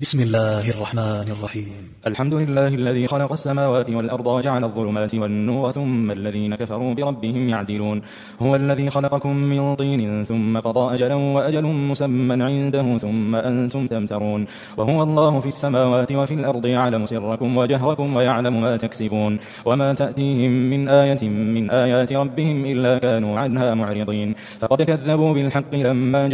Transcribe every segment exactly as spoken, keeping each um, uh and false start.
بسم الله الرحمن الرحيم. الحمد لله الذي خلق السماوات والأرض وجعل الظلمات والنور ثم الذين كفروا بربهم يعدلون. هو الذي خلقكم من طين ثم قضى أجلا وأجل مسمى عنده ثم أنتم تمترون. وهو الله في السماوات وفي الأرض يعلم سركم وجهركم ويعلم ما تكسبون. وما تأتيهم من آية من آيات ربهم إلا كانوا عنها معرضين. فقد كذبوا بالحق لما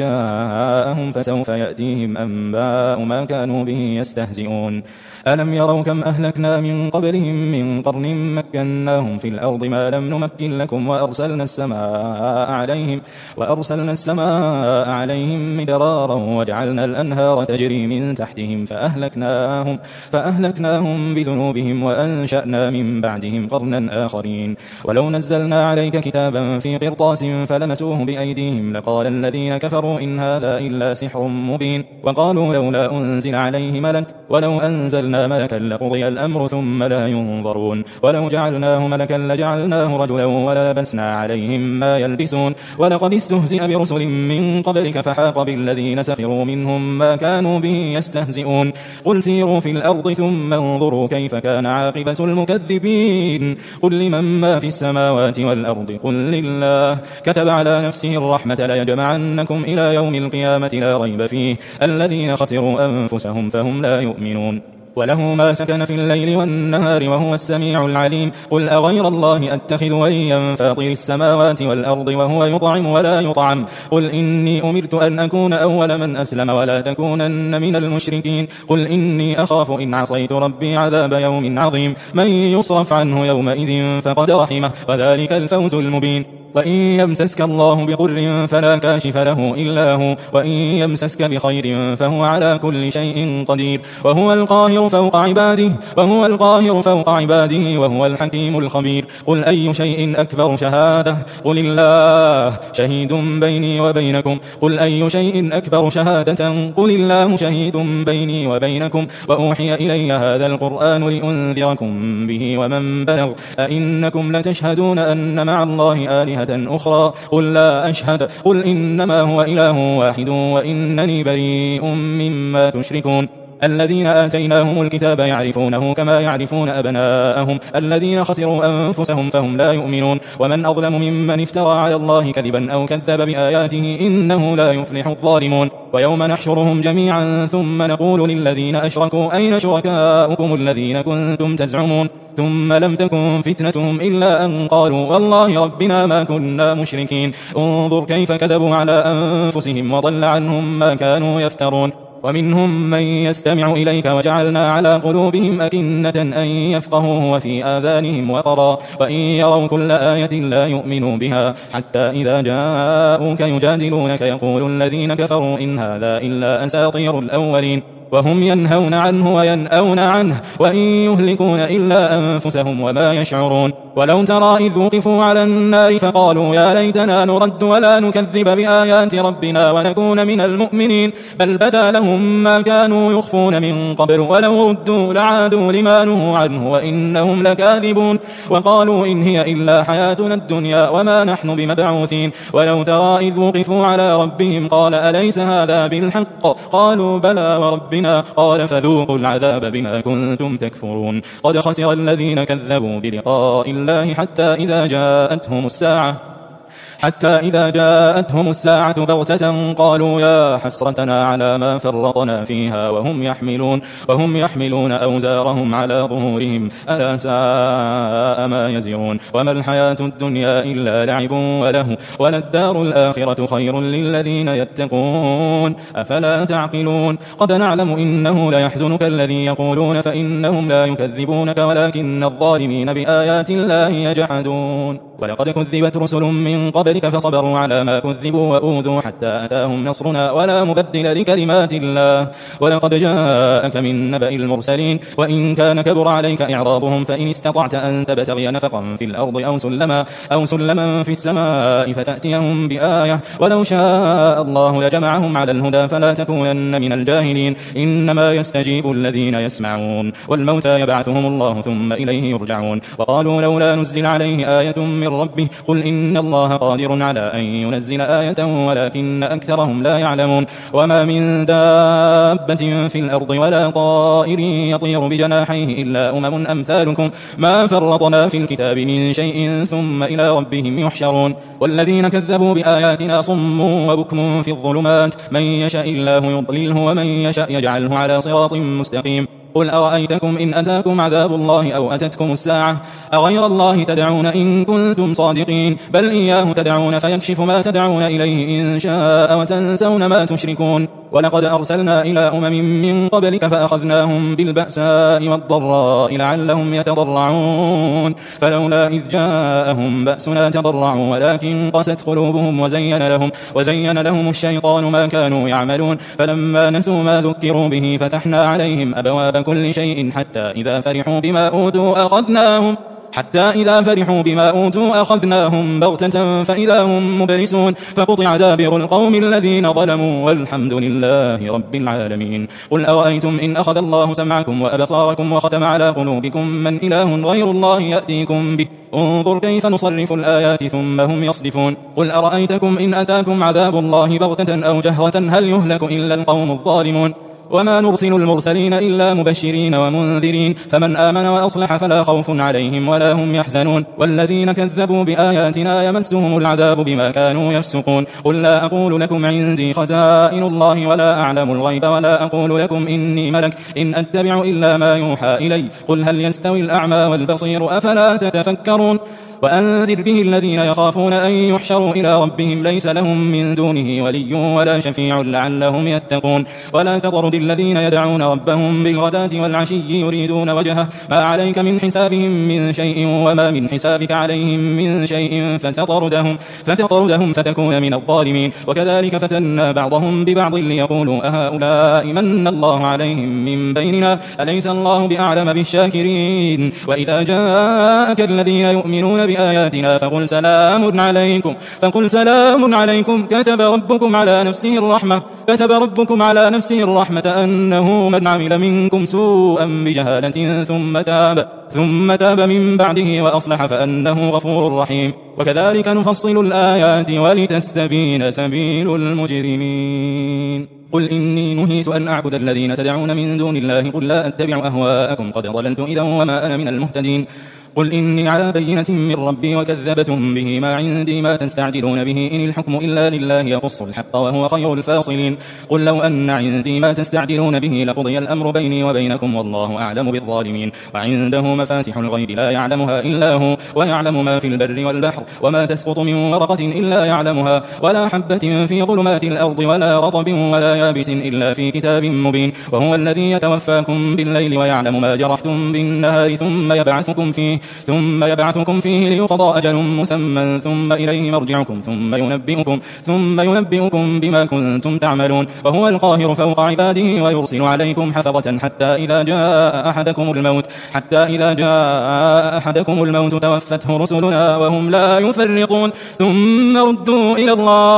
جاءهم فسوف يأتيهم أنباء ما كانوا به يستهزئون. ألم يروا كم أهلكنا من قبلهم من قرن مكناهم في الأرض ما لم نمكن لكم وأرسلنا السماء عليهم وأرسلنا السماء عليهم مدرارا وجعلنا الأنهار تجري من تحتهم فأهلكناهم فأهلكناهم بذنوبهم وأنشأنا من بعدهم قرنا آخرين. ولو نزلنا عليك كتابا في قرطاس فلمسوه بأيديهم لقال الذين كفروا إن هذا إلا سحر مبين. وقالوا لولا أنزل عليه ملك ولو أنزلنا ملكا لقضي الأمر ثم لا ينظرون. ولو جعلناه ملكا لجعلناه رجلا ولبسنا عليهم ما يلبسون. ولقد استهزئ برسل من قبلك فحاق بالذين سخروا منهم ما كانوا به يستهزئون. قل سيروا في الأرض ثم انظروا كيف كان عاقبة المكذبين. قل لمن ما في السماوات والأرض قل لله كتب على نفسه الرحمة ليجمعنكم إلى يوم القيامة لا ريب فيه الذين خسروا أنفسهم فهم لا يؤمنون. وله ما سكن في الليل والنهار وهو السميع العليم. قل أغير الله أتخذ وليا فاطر السماوات والأرض وهو يطعم ولا يطعم. قل إني أمرت أن أكون أول من أسلم ولا تكونن من المشركين. قل إني أخاف إن عصيت ربي عذاب يوم عظيم. من يصرف عنه يومئذ فقد رحمه وذلك الفوز المبين. وإن يمسسك الله بضر فلا كاشف له إلا هو وإن يمسسك بخير فهو على كل شيء قدير. وهو القاهر فوق عباده وهو القاهر فوق عباده وهو الحكيم الخبير. قل أي شيء أكبر شهادة قل الله شهيد بيني وبينكم. قل أي شيء أكبر شهادة قل الله شهيد بيني وبينكم. وأوحي إلي هذا القرآن لأنذركم به ومن بلغ. أئنكم لتشهدون أن مع الله آلهة أخرى قل لا أشهد. قل إنما هو إله واحد وإنني بريء مما تشركون. الذين آتيناهم الكتاب يعرفونه كما يعرفون أبناءهم الذين خسروا أنفسهم فهم لا يؤمنون. ومن أظلم ممن افترى على الله كذبا أو كذب بآياته إنه لا يفلح الظالمون. ويوم نحشرهم جميعا ثم نقول للذين أشركوا أين شركاؤكم الذين كنتم تزعمون ثم لم تكن فتنتهم إلا أن قالوا والله ربنا ما كنا مشركين. انظر كيف كذبوا على أنفسهم وضل عنهم ما كانوا يفترون. ومنهم من يستمع إليك وجعلنا على قلوبهم أكنة أن يفقهوه وفي آذانهم وقرا وإن يروا كل آية لا يؤمنوا بها حتى إذا جاءوك يجادلونك يقول الذين كفروا إن هذا إلا أساطير الأولين. وهم ينهون عنه وينأون عنه وإن يهلكون إلا أنفسهم وما يشعرون. ولو ترى إذ وقفوا على النار فقالوا يا ليتنا نرد ولا نكذب بآيات ربنا ونكون من المؤمنين بل بدا لهم ما كانوا يخفون من قبل ولو ردوا لعادوا لما نهوا عنه وإنهم لكاذبون. وقالوا إن هي إلا حياتنا الدنيا وما نحن بمبعوثين. ولو ترى إذ وقفوا على ربهم قال أليس هذا بالحق قالوا بلى وربنا قال فذوقوا العذاب بما كنتم تكفرون. قد خسر الذين كذبوا بلقاء الله حتى إذا جاءتهم الساعة حتى إذا جاءتهم الساعة بغتة قالوا يا حسرتنا على ما فرطنا فيها وهم يحملون وهم يحملون أوزارهم على ظهورهم ألا ساء ما يزرون. وما الحياة الدنيا إلا لعب وله وللدار الآخرة خير للذين يتقون أفلا تعقلون. قد نعلم إنه ليحزنك الذي يقولون فإنهم لا يكذبونك ولكن الظالمين بآيات الله يجحدون. ولقد كذبت رسل من قبلك فصبروا على ما كذبوا وأوذوا حتى أتاهم نصرنا ولا مبدل لكلمات الله. ولقد جاءك من نبأ المرسلين وإن كان كبر عليك إعراضهم فإن استطعت أن تبتغي نفقا في الأرض أو سلما, أو سلما في السماء فتأتيهم بآية ولو شاء الله لجمعهم على الهدى فلا تكونن من الجاهلين. إنما يستجيب الذين يسمعون والموتى يبعثهم الله ثم إليه يرجعون. وقالوا لولا نزل عليه آية من ربه قل إن الله قادر قادر على أن ينزل آية ولكن أكثرهم لا يعلمون وما من دابة في الأرض ولا طائر يطير بجناحيه إلا أمم أمثالكم ما فرطنا في الكتاب من شيء ثم إلى ربهم يحشرون والذين كذبوا بآياتنا صم وبكم في الظلمات من يشاء الله يضلله ومن يشاء يجعله على صراط مستقيم قل أرأيتكم إن أتاكم عذاب الله أو أتتكم الساعة أغير الله تدعون إن كنتم صادقين بل إياه تدعون فيكشف ما تدعون إليه إن شاء وتنسون ما تشركون ولقد أرسلنا إلى أمم من قبلك فأخذناهم بالبأساء والضراء لعلهم يتضرعون فلولا إذ جاءهم بأسنا تضرعوا ولكن قست قلوبهم وزين لهم, وزين لهم الشيطان ما كانوا يعملون فلما نسوا ما ذكروا به فتحنا عليهم أبواب كل شيء حتى إذا فرحوا بما أوتوا أخذناهم حتى إذا فرحوا بما أوتوا أخذناهم بغتة فإذا هم مبلسون فقطع دابر القوم الذين ظلموا والحمد لله رب العالمين قل أرأيتم إن أخذ الله سمعكم وأبصاركم وختم على قلوبكم من إله غير الله يأتيكم به انظر كيف نصرف الآيات ثم هم يصدفون قل أرأيتكم إن أتاكم عذاب الله بغتة أو جهرة هل يهلك إلا القوم الظالمون وما نرسل المرسلين إلا مبشرين ومنذرين فمن آمن وأصلح فلا خوف عليهم ولا هم يحزنون والذين كذبوا بآياتنا يمسهم العذاب بما كانوا يفسقون قل لا أقول لكم عندي خزائن الله ولا أعلم الغيب ولا أقول لكم إني ملك إن أتبع إلا ما يوحى إلي قل هل يستوي الأعمى والبصير أفلا تتفكرون وأنذر به الذين يخافون أن يحشروا إلى ربهم ليس لهم من دونه ولي ولا شفيع لعلهم يتقون ولا تطرد الذين يدعون ربهم بالغداة والعشي يريدون وجهه ما عليك من حسابهم من شيء وما من حسابك عليهم من شيء فتطردهم, فتطردهم فتكون من الظالمين وكذلك فتنا بعضهم ببعض ليقولوا أهؤلاء من الله عليهم من بيننا أليس الله بأعلم بالشاكرين وإذا جاءك الذين يؤمنون بآياتنا فقل سلام عليكم فقل سلام عليكم كتب ربكم على نفسه الرحمة كتب ربكم على نفسه الرحمة أنه من عمل منكم سوءا بجهالة ثم تاب ثم تاب من بعده وأصلح فأنه غفور رحيم وكذلك نفصل الآيات ولتستبين سبيل المجرمين قل إني نهيت أن أعبد الذين تدعون من دون الله قل لا أتبع أهواءكم قد ضللت إذا وما أنا من المهتدين قل إني على بينة من ربي وكذبتم به ما عندي ما تستعجلون به إن الحكم إلا لله يقص الحق وهو خير الفاصلين قل لو أن عندي ما تستعجلون به لقضي الأمر بيني وبينكم والله أعلم بالظالمين وعنده مفاتح الغيب لا يعلمها إلا هو ويعلم ما في البر والبحر وما تسقط من ورقة إلا يعلمها ولا حبة في ظلمات الأرض ولا رطب ولا يابس إلا في كتاب مبين وهو الذي يتوفاكم بالليل ويعلم ما جرحتم بالنهار ثم يبعثكم فيه ثم يبعثكم فيه ليقضى أجل مسمى ثم إليه مرجعكم ثم ينبئكم ثم ينبئكم بما كنتم تعملون وهو القاهر فوق عباده ويرسل عليكم حفظة حتى إذا جاء أحدكم الموت حتى إذا جاء أحدكم الموت توفته رسلنا وهم لا يفرطون ثم ردوا إلى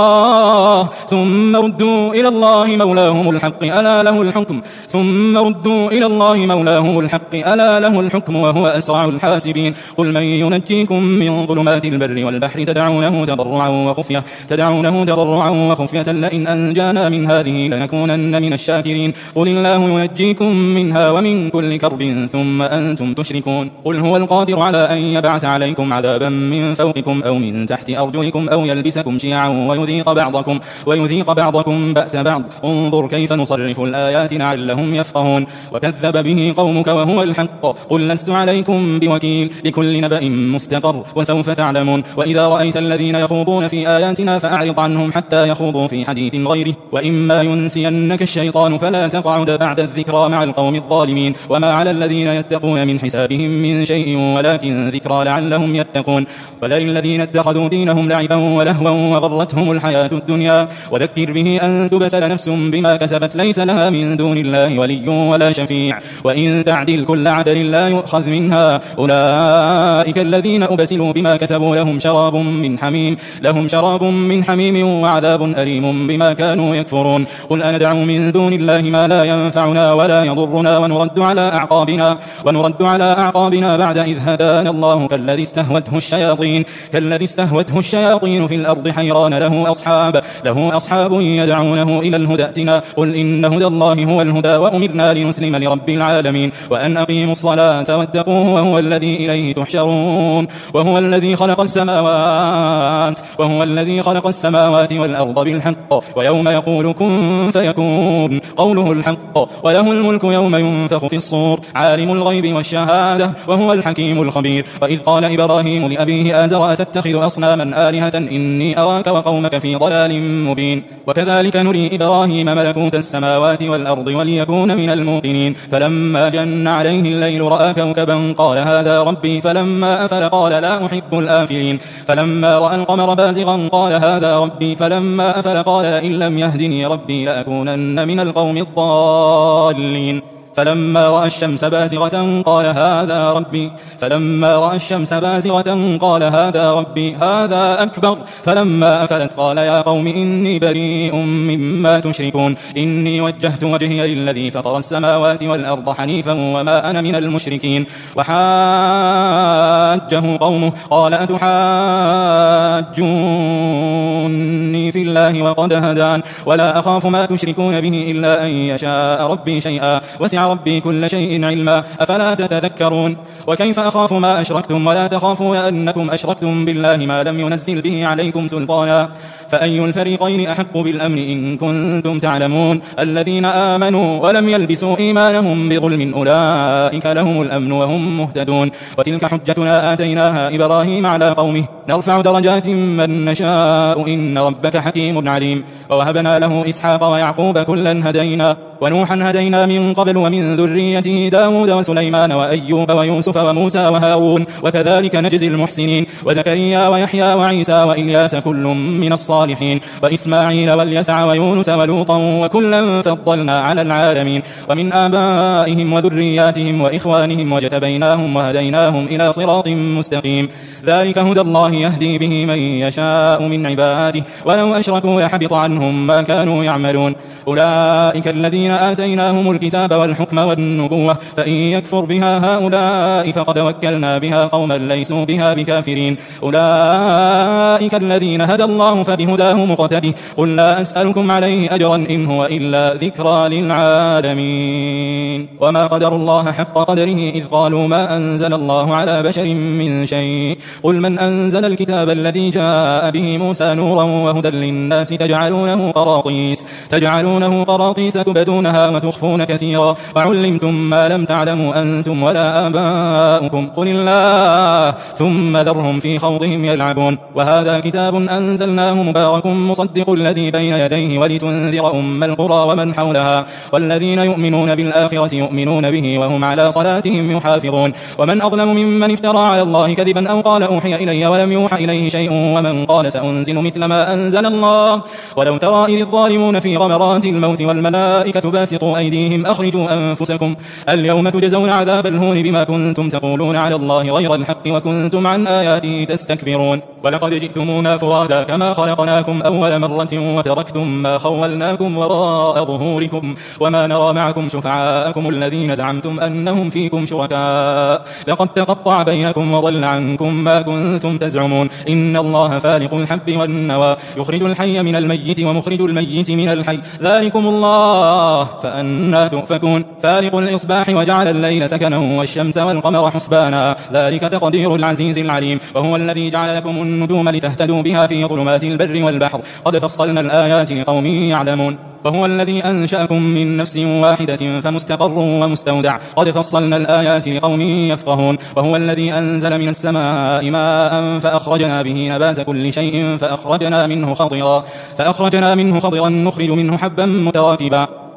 الله ثم ردوا إلى الله مولاهم الحق ألا له الحكم ثم ردوا إلى الله مولاهم الحق ألا له الحكم وهو أسرع الحاسبين قل من ينجيكم من ظلمات البر والبحر تدعونه تضرعا وخفية تدعونه تضرعا وخفية لئن أنجانا من هذه لنكونن من الشاكرين قل الله ينجيكم منها ومن كل كرب ثم أنتم تشركون قل هو القادر على أن يبعث عليكم عذابا من فوقكم أو من تحت أرجلكم أو يلبسكم شيعا ويذيق بعضكم ويذيق بعضكم بأس بعض انظر كيف نصرف الآيات لعلهم يفقهون وكذب به قومك وهو الحق قل لست عليكم بوكيل لكل نبأ مستقر وسوف تعلمون وإذا رأيت الذين يخوضون في آياتنا فأعرض عنهم حتى يخوضوا في حديث غيره وإما ينسينك الشيطان فلا تقعد بعد الذكرى مع القوم الظالمين وما على الذين يتقون من حسابهم من شيء ولكن ذكرى لعلهم يتقون ولئن الذين اتخذوا دينهم لعبا ولهوا وغرتهم الحياة الدنيا وذكر به أن تبسل نفس بما كسبت ليس لها من دون الله ولي ولا شفيع وإن تعدل كل عدل لا يؤخذ منها أولئك أولئك الذين أبسلوا بما كسبوا لهم شراب من حميم لهم شراب من حميم وعذاب أليم بما كانوا يكفرون قل أندعو من دون الله ما لا ينفعنا ولا يضرنا ونرد على أعقابنا ونرد على أعقابنا بعد إذ هدانا الله كالذي استهوته الشياطين كالذي استهوته الشياطين في الأرض حيران له أصحاب له أصحاب يدعونه إلى الهدى ائتنا قل إن هدى الله هو الهدى وأمرنا لنسلم لرب العالمين وأن أقيموا الصلاة واتقوه وهو الذي إليه تحشرون وهو الذي خلق السماوات وهو الذي خلق السماوات والأرض بالحق ويوم يقول كن فيكون قوله الحق وله الملك يوم ينفخ في الصور عالم الغيب والشهادة وهو الحكيم الخبير وإذ قال إبراهيم لأبيه آزر أتتخذ أصناما آلهة إني أراك وقومك في ضلال مبين وكذلك نري إبراهيم ملكوت السماوات والأرض وليكون من الموقنين فلما جن عليه الليل رأى كوكبا قال هذا ربي فلما أفل قال لا أحب الآفلين فلما رأى القمر بازغا قال هذا ربي فلما أفل قال إن لم يهدني ربي لأكونن من القوم الضالين فلما رأى الشمس بازغة قال هذا ربي فلما رأى الشمس بازغة قال هذا ربي هذا أكبر فلما أفلت قال يا قوم إني بريء مما تشركون إني وجهت وجهي للذي فطر السماوات والأرض حنيفا وما أنا من المشركين وحاجه قومه قال أتحاجوني في الله وقد هدان ولا أخاف ما تشركون به إلا أن يشاء ربي شيئا وسع ربي كل شيء علما أفلا تتذكرون وكيف أخاف ما أشركتم ولا تخافون أنكم أشركتم بالله ما لم ينزل به عليكم سلطانا فأي الفريقين أحق بالأمن إن كنتم تعلمون الذين آمنوا ولم يلبسوا إيمانهم بظلم أولئك لهم الأمن وهم مهتدون وتلك حجتنا آتيناها إبراهيم على قومه نرفع درجات من نشاء إن ربك حكيم عليم ووهبنا له إسحاق ويعقوب كلا هدينا ونوحا هدينا من قبل ومن ذريته داود وسليمان وأيوب ويوسف وموسى وهارون وكذلك نجزي المحسنين وزكريا ويحيى وعيسى وإلياس كل من الصالحين وإسماعيل واليسع ويونس ولوطا وكلا فضلنا على العالمين ومن آبائهم وذرياتهم وإخوانهم واجتبيناهم وهديناهم إلى صراط مستقيم ذلك هدى الله يهدي به من يشاء من عباده ولو أشركوا يحبط عنهم ما كانوا يعملون أولئك الذين آتيناهم الكتاب والحكم والنبوة فإن يكفر بها هؤلاء فقد وكلنا بها قوما ليسوا بها بكافرين أولئك الذين هدى الله فبهداه مقتده قل لا أسألكم عليه أجرا إن هو إلا ذكرى للعالمين وما قدر الله حق قدره إذ قالوا ما أنزل الله على بشر من شيء قل من أنزل الكتاب الذي جاء به موسى نورا وهدى للناس تجعلونه قراطيس تجعلونه قراطيس تبدونها وتخفون كثيرا وعلمتم ما لم تعلموا أنتم ولا آباؤكم قل الله ثم ذرهم في خوضهم يلعبون وهذا كتاب أنزلناه مبارك مصدق الذي بين يديه ولتنذر أم القرى ومن حولها والذين يؤمنون بالآخرة يؤمنون به وهم على صلاتهم يحافظون ومن أظلم ممن افترى على الله كذبا أو قال أوحي إلي ولم يوحى إليه شيء ومن قال سأنزل مثل ما أنزل الله ولو ترى إذ الظالمون في غمرات الموت والملائكة باسطوا أيديهم أخرجوا أنفسكم اليوم تجزون عذاب الهون بما كنتم تقولون على الله غير الحق وكنتم عن آياته تستكبرون ولقد جئتمونا فرادا كما خلقناكم أول مرة وتركتم ما خولناكم وراء ظهوركم وما نرى معكم شفعاءكم الذين زعمتم أنهم فيكم شركاء لقد تقطع بينكم وضل عنكم ما كنتم تزعمون إن الله فالق الحب والنوى يخرج الحي من الميت ومخرج الميت من الحي ذلكم الله فأنا تؤفكون فالق الإصباح وجعل الليل سكنا والشمس والقمر حسبانا ذلك تقدير العزيز العليم وهو الذي جعل لكم النجوم لتهتدوا بها في ظلمات البر والبحر قد فصلنا الآيات لقوم يعلمون وهو الذي أنشأكم من نفس واحدة فمستقر ومستودع قد فصلنا الآيات لقوم يفقهون وهو الذي أنزل من السماء ماء فأخرجنا به نبات كل شيء فأخرجنا منه خضرا فأخرجنا منه خضرا نخرج منه حبا متراكبا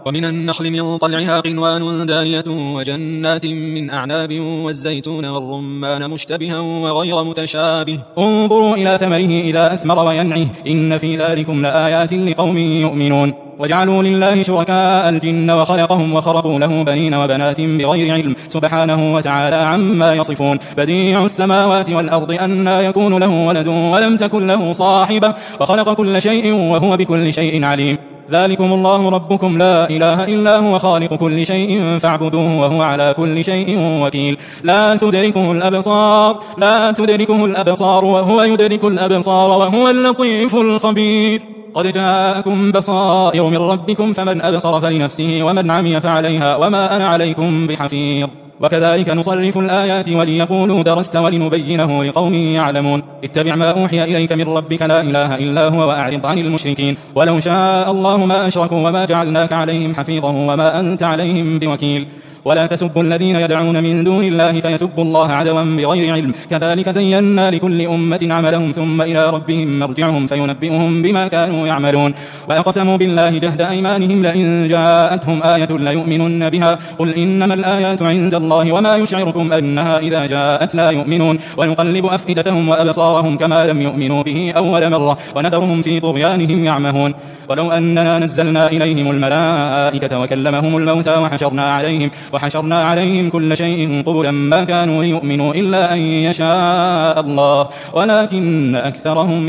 ومن النخل من طلعها قنوان دانية وجنات من أعناب والزيتون والرمان مشتبها وغير متشابه انظروا إلى ثمره إذا أثمر وينعه إن في ذلكم لآيات لقوم يؤمنون وجعلوا لله شركاء الجن وخلقهم وخرقوا له بنين وبنات بغير علم سبحانه وتعالى عما يصفون بديع السماوات والأرض أنى يكون له ولد ولم تكن له صاحبة وخلق كل شيء وهو بكل شيء عليم ذلكم الله ربكم لا إله إلا هو خالق كل شيء فاعبدوه وهو على كل شيء وكيل لا تدركه الأبصار لا تدركه الأبصار وهو يدرك الأبصار وهو اللطيف الخبير قد جاءكم بصائر من ربكم فمن أبصر فلنفسه ومن عمي فعليها وما أنا عليكم بحفيظ وكذلك نصرف الآيات وليقولوا درست ولنبينه لقوم يعلمون اتبع ما أوحي إليك من ربك لا إله إلا هو وأعرض عن المشركين ولو شاء الله ما أشركوا وما جعلناك عليهم حفيظا وما أنت عليهم بوكيل ولا تسبوا الذين يدعون من دون الله فيسبوا الله عدوا بغير علم كذلك زينا لكل أمة عملهم ثم إلى ربهم مرجعهم فينبئهم بما كانوا يعملون وأقسموا بالله جهد أيمانهم لئن جاءتهم آية ليؤمنن بها قل إنما الآيات عند الله وما يشعركم أنها إذا جاءت لا يؤمنون ونقلب أفئدتهم وأبصارهم كما لم يؤمنوا به أول مرة ونذرهم في طغيانهم يعمهون ولو أننا نزلنا إليهم الملائكة وكلمهم الموتى وحشرنا عليهم وحشرنا عليهم كل شيء قبلا ما كانوا ليؤمنوا إلا أن يشاء الله ولكن أكثرهم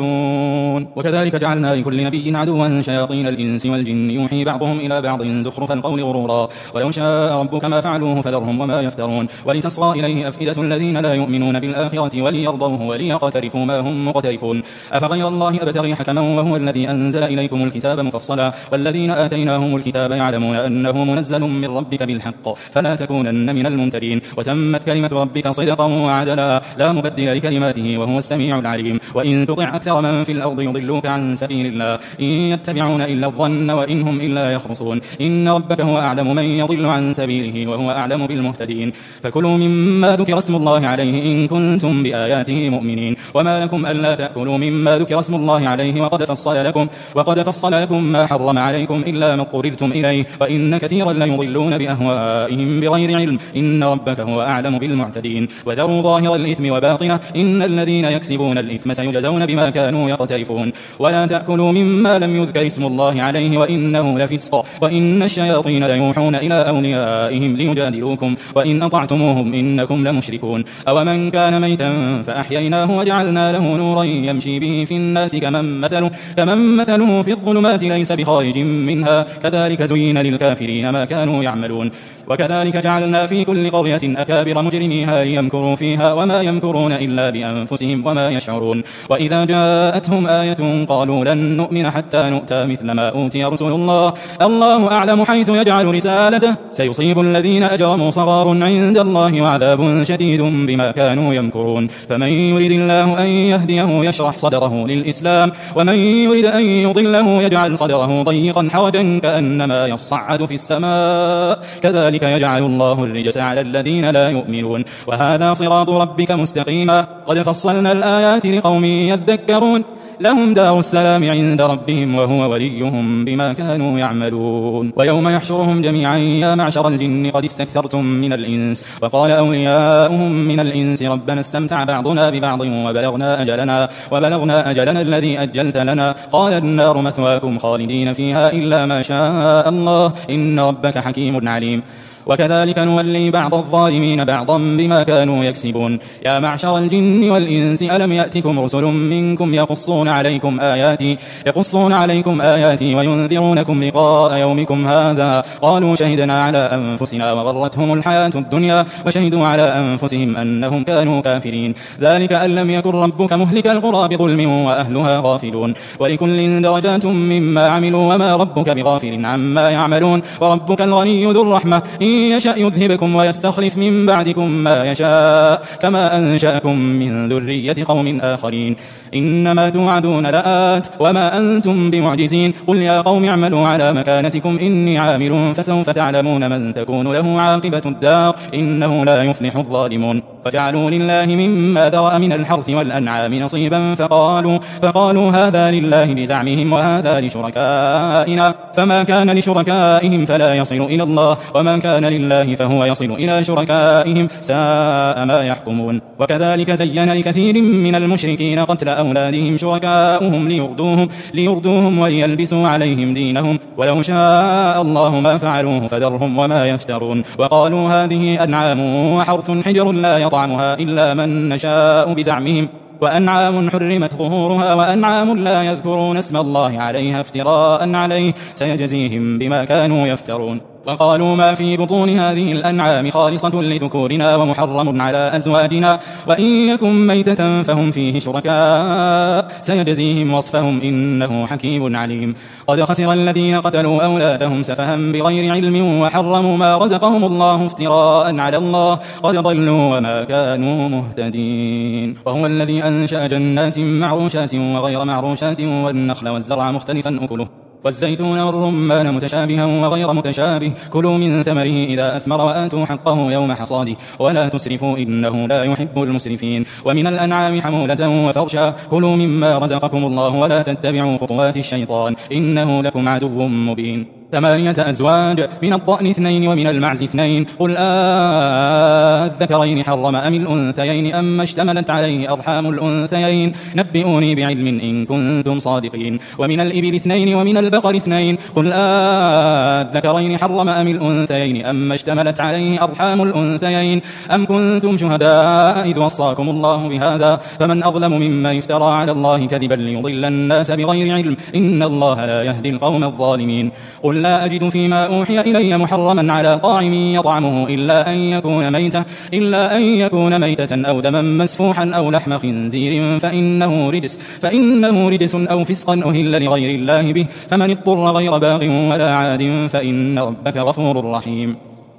يجهلون وكذلك جعلنا لكل نبي عدوا شياطين الإنس والجن يوحي بعضهم إلى بعض زخرف القول غرورا ولو شاء ربك ما فعلوه فذرهم وما يفترون ولتصغى إليه أفئدة الذين لا يؤمنون بالآخرة وليرضوه وليقترفوا ما هم مقترفون أفغير الله أبتغي حكما وهو الذي أنزل إليكم الكتاب مفصلا والذين آتيناهم الكتاب يعلمون أنه منزل من ربك بالحق فلا تكونن من الممترين وتمت كلمة ربك صدقا وعدلا لا مبدل لكلماته وهو السميع العليم وإن تطع أكثر من في الأرض يضلوك عن سبيل الله إن يتبعون إلا الظن وإن هم إلا يخرصون إن ربك هو أعلم من يضل عن سبيله وهو أعلم بالمهتدين فكلوا مما ذكر اسم الله عليه إن كنتم بآياته مؤمنين وما لكم ألا تأكلوا مما ذكر اسم الله عليه وقد فصل لكم وقد فصل لكم ما حرم عليكم إلا ما اضطررتم إليه وإن كثيرا ليضلون بأهوائهم بغير علم إن ربك هو أعلم بالمعتدين وذروا ظاهر الإثم وباطنه إن الذين يكسبون الإثم سيجزون بما كانوا يقترفون ولا تأكلوا مما لم يذكر اسم الله عليه وإنه لفسق وإن الشياطين ليوحون إلى أوليائهم ليجادلوكم وإن أطعتموهم إنكم لمشركون أومن كان ميتا فأحييناه وجعلنا له نورا يمشي به في الناس كمن مثله, كمن مثله في الظلمات ليس بخارج منها كذلك زين للكافرين ما كانوا يعملون وكذلك جعلنا في كل قرية أكابر مجرميها ليمكروا فيها وما يمكرون إلا بأنفسهم وما يشعرون وإذا جاءتهم آية قالوا لن نؤمن حتى نؤتى مثل ما أوتي رسل الله الله أعلم حيث يجعل رسالته سيصيب الذين أجرموا صغار عند الله وعذاب شديد بما كانوا يمكرون فمن يريد الله أن يهديه يشرح صدره للإسلام ومن يريد أن يضله يجعل صدره ضيقا حرجا كأنما يصعد في السماء كذلك يجعل الله الرجس على الذين لا يؤمنون وهذا صراط ربك مستقيما قد فصلنا الآيات لقوم يذكرون لهم دار السلام عند ربهم وهو وليهم بما كانوا يعملون ويوم يحشرهم جميعا يا معشر الجن قد استكثرتم من الإنس وقال أولياؤهم من الإنس ربنا استمتع بعضنا ببعض وبلغنا أجلنا, وبلغنا أجلنا الذي أجلت لنا قال النار مثواكم خالدين فيها إلا ما شاء الله إن ربك حكيم عليم وكذلك نولي بعض الظالمين بعضا بما كانوا يكسبون يا معشر الجن والإنس ألم يأتكم رسل منكم يقصون عليكم آياتي يقصون عليكم آياتي وينذرونكم لقاء يومكم هذا قالوا شهدنا على أنفسنا وغرتهم الحياة الدنيا وشهدوا على أنفسهم أنهم كانوا كافرين ذلك أن لم يكن ربك مهلك القرى بظلم وأهلها غافلون ولكل درجات مما عملوا وما ربك بغافل عما يعملون وربك الغني ذو الرحمة إن يشأ يذهبكم ويستخلف من بعدكم ما يشاء كما أنشأكم من ذرية قوم آخرين إنما توعدون لآت وما أنتم بمعجزين قل يا قوم اعملوا على مكانتكم إني عامل فسوف تعلمون من تكون له عاقبة الدار إنه لا يفلح الظالمون وجعلوا لله مما ذرأ من الحرث والأنعام نصيبا فقالوا, فقالوا هذا لله بزعمهم وهذا لشركائنا فما كان لشركائهم فلا يصل إلى الله وما كان لله فهو يصل إلى شركائهم ساء ما يحكمون وكذلك زين لكثير من المشركين قتل أولادهم شركاؤهم ليردوهم, ليردوهم وليلبسوا عليهم دينهم ولو شاء الله ما فعلوه فذرهم وما يفترون وقالوا هذه أنعام وحرث حجر لا يطعمها إلا من نشاء بزعمهم وأنعام حرمت ظهورها وأنعام لا يذكرون اسم الله عليها افتراء عليه سيجزيهم بما كانوا يفترون وقالوا ما في بطون هذه الأنعام خالصة لذكورنا ومحرم على أزواجنا وإن يكن ميتة فهم فيه شركاء سيجزيهم وصفهم إنه حكيم عليم قد خسر الذين قتلوا أولادهم سفها بغير علم وحرموا ما رزقهم الله افتراء على الله قد ضلوا وما كانوا مهتدين وهو الذي أنشأ جنات معروشات وغير معروشات والنخل والزرع مختلفا أكله والزيتون والرمان متشابها وغير متشابه كلوا من ثمره إذا أثمر وآتوا حقه يوم حصاده ولا تسرفوا إنه لا يحب المسرفين ومن الأنعام حمولة وفرشا كلوا مما رزقكم الله ولا تتبعوا خطوات الشيطان إنه لكم عدو مبين ثمانية أزواج من الضأن اثنين ومن المعز اثنين قل آذكرين حرم أم الأنثيين أم اشتملت عليه أرحام الأنثيين نبئوني بعلم إن كنتم صادقين ومن الإبل اثنين ومن البقر اثنين قل آذكرين حرم أم الأنثيين أم اشتملت عليه أرحام الأنثيين أم كنتم شهداء إذ وصاكم الله بهذا فمن أظلم ممن افترى على الله كذبا ليضل الناس بغير علم إن الله لا يهدي القوم الظالمين قل لا أجد فيما أوحي إلي محرما على طاعم يطعمه إلا أن يكون ميتة إلا أن يكون ميتة أو دما مسفوحا أو لحم خنزير فإنه رجس فإنه رجس أو فسقا أهل لغير الله به فمن اضطر غير باغ ولا عاد فإن ربك غفور رحيم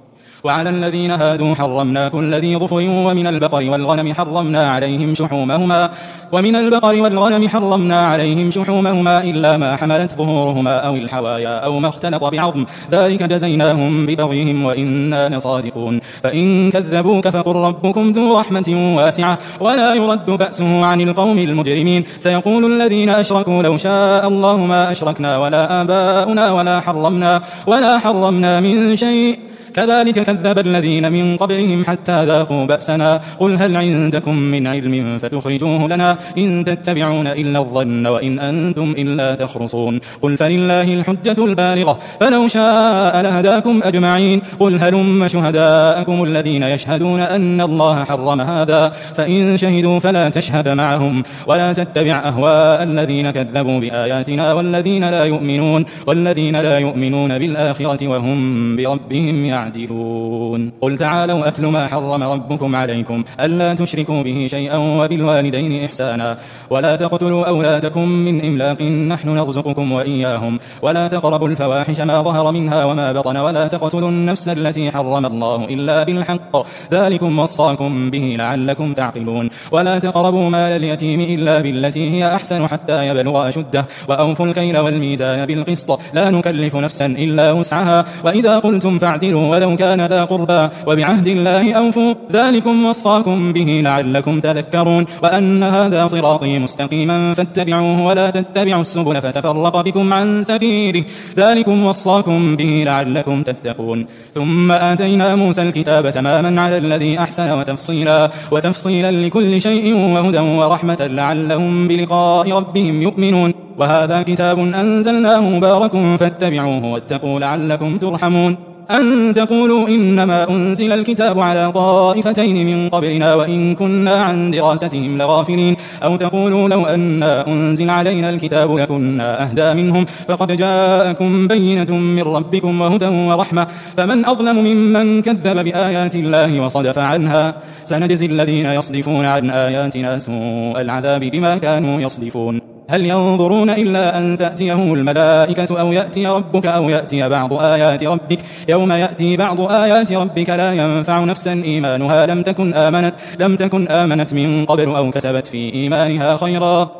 وعلى الذين هادوا حرمنا كل ذي ظفر ومن البقر والغنم حرمنا عليهم شحومهما ومن البقر والغنم حرمنا عليهم شحومهما إلا ما حملت ظهورهما أو الحوايا أو ما اختلط بعظم ذلك جزيناهم ببغيهم وإنا لصادقون فإن كذبوك فقل ربكم ذو رحمة واسعة ولا يرد بأسه عن القوم المجرمين سيقول الذين أشركوا لو شاء الله ما أشركنا ولا آباؤنا ولا حرمنا ولا حرمنا من شيء كذلك كذب الذين من قبلهم حتى ذاقوا بأسنا قل هل عندكم من علم فتخرجوه لنا إن تتبعون إلا الظن وإن أنتم إلا تخرصون قل فلله الحجة البالغة فلو شاء لهداكم أجمعين قل هلم شهداءكم الذين يشهدون أن الله حرم هذا فإن شهدوا فلا تشهد معهم ولا تتبع أهواء الذين كذبوا بآياتنا والذين لا يؤمنون والذين لا يؤمنون بالآخرة وهم بربهم يعلمون يعدلون قل تعالوا أتل ما حرم ربكم عليكم ألا تشركوا به شيئا وبالوالدين إحسانا ولا تقتلوا أولادكم من إملاق نحن نرزقكم وإياهم ولا تقربوا الفواحش ما ظهر منها وما بطن ولا تقتلوا النفس التي حرم الله إلا بالحق ذلكم وصاكم به لعلكم تعقلون ولا تقربوا مال اليتيم إلا بالتي هي أحسن حتى يبلغ أشده وأوفوا الكيل والميزان بالقسط لا نكلف نفسا إلا وسعها وإذا قلتم فاعدلوا ولو كان ذا قربى وبعهد الله أوفوا ذلكم وصاكم به لعلكم تذكرون وأن هذا صراطي مستقيما فاتبعوه ولا تتبعوا السبل فتفرق بكم عن سبيله ذلكم وصاكم به لعلكم تتقون ثم آتينا موسى الكتاب تماما على الذي أحسن وتفصيلا وتفصيلا لكل شيء وهدى ورحمة لعلهم بلقاء ربهم يؤمنون وهذا كتاب أنزلناه مبارك فاتبعوه واتقوا لعلكم ترحمون أن تقولوا إنما أنزل الكتاب على طائفتين من قبلنا وإن كنا عن دراستهم لغافلين أو تقولوا لو أنا أنزل علينا الكتاب لكنا أهدى منهم فقد جاءكم بينة من ربكم وهدى ورحمة فمن أظلم ممن كذب بآيات الله وصدف عنها سنجزي الذين يصدفون عن آياتنا سوء العذاب بما كانوا يصدفون هل ينظرون إلا أن تأتيهم الملائكة أو يأتي ربك أو يأتي بعض آيات ربك يوم يأتي بعض آيات ربك لا ينفع نفسا إيمانها لم تكن آمنت, لم تكن آمنت من قبل أو كسبت في إيمانها خيرا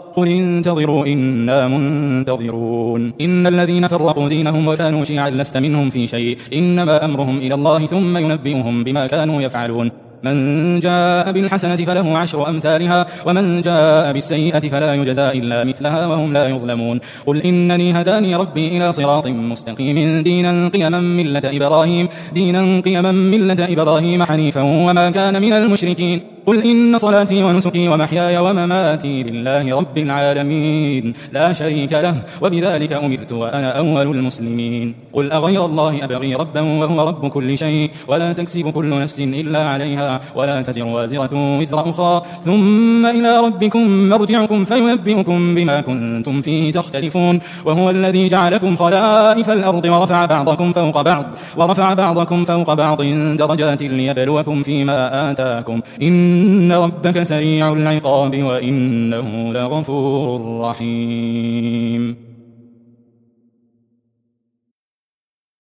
قل انتظروا إنا منتظرون إن الذين فرقوا دينهم وكانوا شيعا لست منهم في شيء إنما أمرهم إلى الله ثم ينبئهم بما كانوا يفعلون من جاء بالحسنة فله عشر أمثالها ومن جاء بالسيئة فلا يجزى إلا مثلها وهم لا يظلمون قل إنني هداني ربي إلى صراط مستقيم دينا قيما ملة إبراهيم دينا قيما ملة إبراهيم حنيفا وما كان من المشركين قل إن صلاتي ونسكي ومحياي ومماتي لله رب العالمين لا شريك له وبذلك أمرت وأنا أول المسلمين قل أغير الله أبغي ربا وهو رب كل شيء ولا تكسب كل نفس إلا عليها ولا تزر وازرة وزر أخرى ثم إلى ربكم مرجعكم فينبئكم بما كنتم فيه تختلفون وهو الذي جعلكم خلائف الأرض ورفع بعضكم فوق بعض ورفع بعضكم فوق بعض درجات ليبلوكم فيما آتاكم إن ربك سريع العقاب وإنه لغفور رحيم.